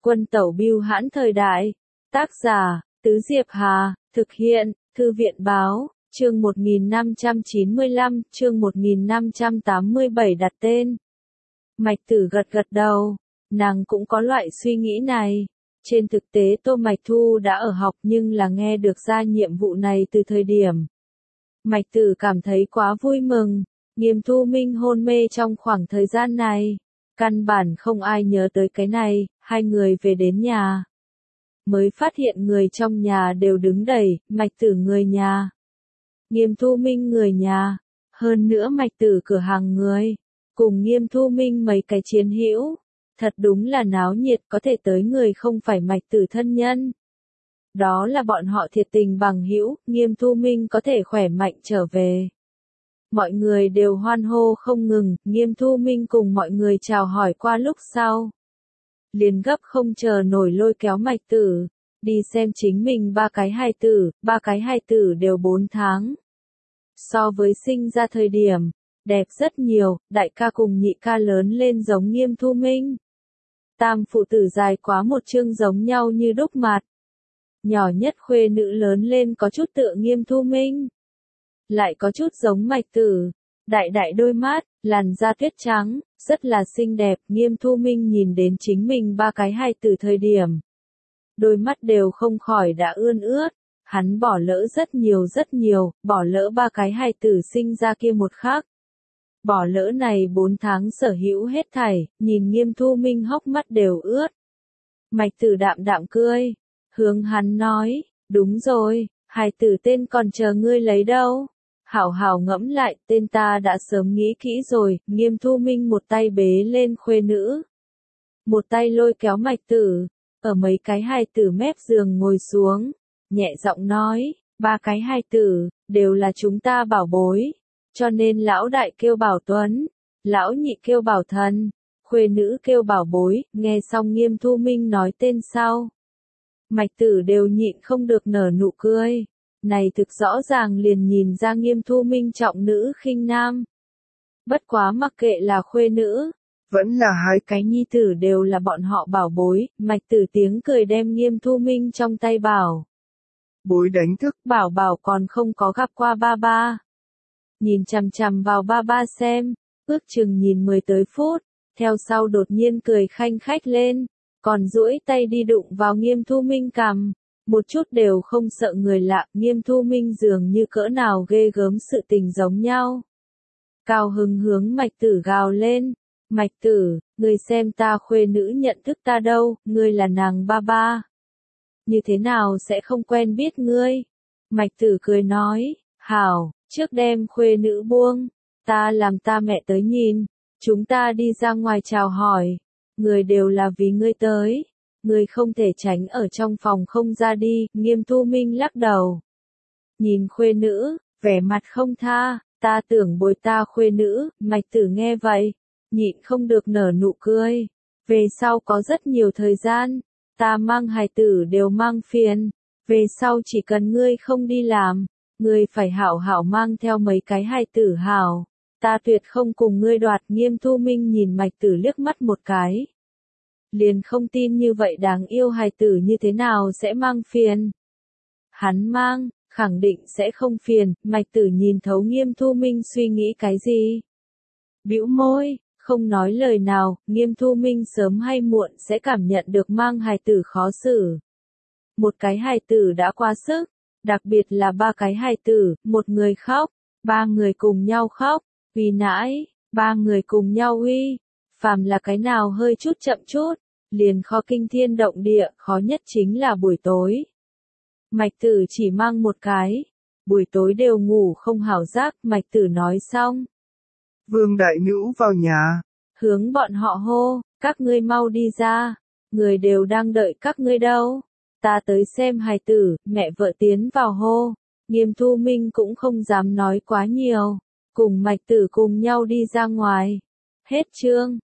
Quân tẩu bưu hãn thời đại. Tác giả, Tứ Diệp Hà, thực hiện, Thư viện báo, chương 1595, chương 1587 đặt tên. Mạch Tử gật gật đầu, nàng cũng có loại suy nghĩ này. Trên thực tế Tô Mạch Thu đã ở học nhưng là nghe được ra nhiệm vụ này từ thời điểm. Mạch Tử cảm thấy quá vui mừng, Nghiêm Thu Minh hôn mê trong khoảng thời gian này. Căn bản không ai nhớ tới cái này, hai người về đến nhà. Mới phát hiện người trong nhà đều đứng đầy, Mạch Tử người nhà. Nghiêm Thu Minh người nhà, hơn nữa Mạch Tử cửa hàng người, cùng Nghiêm Thu Minh mấy cái chiến hữu. Thật đúng là náo nhiệt, có thể tới người không phải Mạch Tử thân nhân. Đó là bọn họ thiệt tình bằng hữu, Nghiêm Thu Minh có thể khỏe mạnh trở về. Mọi người đều hoan hô không ngừng, Nghiêm Thu Minh cùng mọi người chào hỏi qua lúc sau. Liền gấp không chờ nổi lôi kéo Mạch Tử, đi xem chính mình ba cái hài tử đều 4 tháng. So với sinh ra thời điểm, đẹp rất nhiều, đại ca cùng nhị ca lớn lên giống Nghiêm Thu Minh. Tam phụ tử dài quá một chương giống nhau như đúc mặt. Nhỏ nhất khuê nữ lớn lên có chút tựa Nghiêm Thu Minh. Lại có chút giống Mạch Tử, đại đại đôi mắt, làn da tuyết trắng, rất là xinh đẹp. Nghiêm Thu Minh nhìn đến chính mình ba cái hài tử thời điểm. Đôi mắt đều không khỏi đã ươn ướt, hắn bỏ lỡ rất nhiều, bỏ lỡ ba cái hài tử sinh ra kia một khắc. Bỏ lỡ này 4 tháng sở hữu hết thảy, nhìn Nghiêm Thu Minh hốc mắt đều ướt. Mạch Tử đạm đạm cười, hướng hắn nói, đúng rồi, hài tử tên còn chờ ngươi lấy đâu. Hảo hảo ngẫm lại, tên ta đã sớm nghĩ kỹ rồi. Nghiêm Thu Minh một tay bế lên khuê nữ, một tay lôi kéo Mạch Tử, ở mấy cái hài tử mép giường ngồi xuống, nhẹ giọng nói, ba cái hài tử, đều là chúng ta bảo bối, cho nên lão đại kêu Bảo Tuấn, lão nhị kêu Bảo Thần, khuê nữ kêu Bảo Bối. Nghe xong Nghiêm Thu Minh nói tên sau, Mạch Tử đều nhịn không được nở nụ cười. Này thực rõ ràng liền nhìn ra Nghiêm Thu Minh trọng nữ khinh nam. Bất quá mặc kệ là khuê nữ, vẫn là hai cái nhi tử đều là bọn họ bảo bối. Mạch Tử tiếng cười đem Nghiêm Thu Minh trong tay Bảo Bối đánh thức. Bảo Bảo còn không có gặp qua ba ba. Nhìn chằm chằm vào ba ba xem, ước chừng nhìn 10 tới phút, theo sau đột nhiên cười khanh khách lên, còn duỗi tay đi đụng vào Nghiêm Thu Minh cằm. Một chút đều không sợ người lạ. Nghiêm Thu Minh dường như cỡ nào ghê gớm sự tình giống nhau. Cao hứng hướng Mạch Tử gào lên, Mạch Tử, ngươi xem ta khuê nữ nhận thức ta đâu, ngươi là nàng ba ba. Như thế nào sẽ không quen biết ngươi? Mạch Tử cười nói, hảo, trước đem khuê nữ buông, ta làm ta mẹ tới nhìn, chúng ta đi ra ngoài chào hỏi, người đều là vì ngươi tới. Người không thể tránh ở trong phòng không ra đi. Nghiêm Thu Minh lắc đầu, nhìn khuê nữ, vẻ mặt không tha, ta tưởng bồi ta khuê nữ. Mạch Tử nghe vậy, nhịn không được nở nụ cười, về sau có rất nhiều thời gian, ta mang hài tử đều mang phiền, về sau chỉ cần ngươi không đi làm, ngươi phải hảo hảo mang theo mấy cái hài tử hảo, ta tuyệt không cùng ngươi đoạt. Nghiêm Thu Minh nhìn Mạch Tử liếc mắt một cái, liền không tin như vậy đáng yêu hài tử như thế nào sẽ mang phiền. Hắn mang, khẳng định sẽ không phiền. Mạch Tử nhìn thấu Nghiêm Thu Minh suy nghĩ cái gì, bĩu môi, không nói lời nào. Nghiêm Thu Minh sớm hay muộn sẽ cảm nhận được mang hài tử khó xử. Một cái hài tử đã quá sức, đặc biệt là ba cái hài tử, một người khóc, ba người cùng nhau khóc, uy nãi, ba người cùng nhau uy, phàm là cái nào hơi chút chậm chút, liền khó kinh thiên động địa. Khó nhất chính là buổi tối. Mạch Tử chỉ mang một cái, buổi tối đều ngủ không hảo giác. Mạch Tử nói xong, Vương đại nữ vào nhà, hướng bọn họ hô, các ngươi mau đi ra, người đều đang đợi các ngươi đâu, ta tới xem hài tử. Mẹ vợ tiến vào hô, Nghiêm Thu Minh cũng không dám nói quá nhiều, cùng Mạch Tử cùng nhau đi ra ngoài. Hết chương.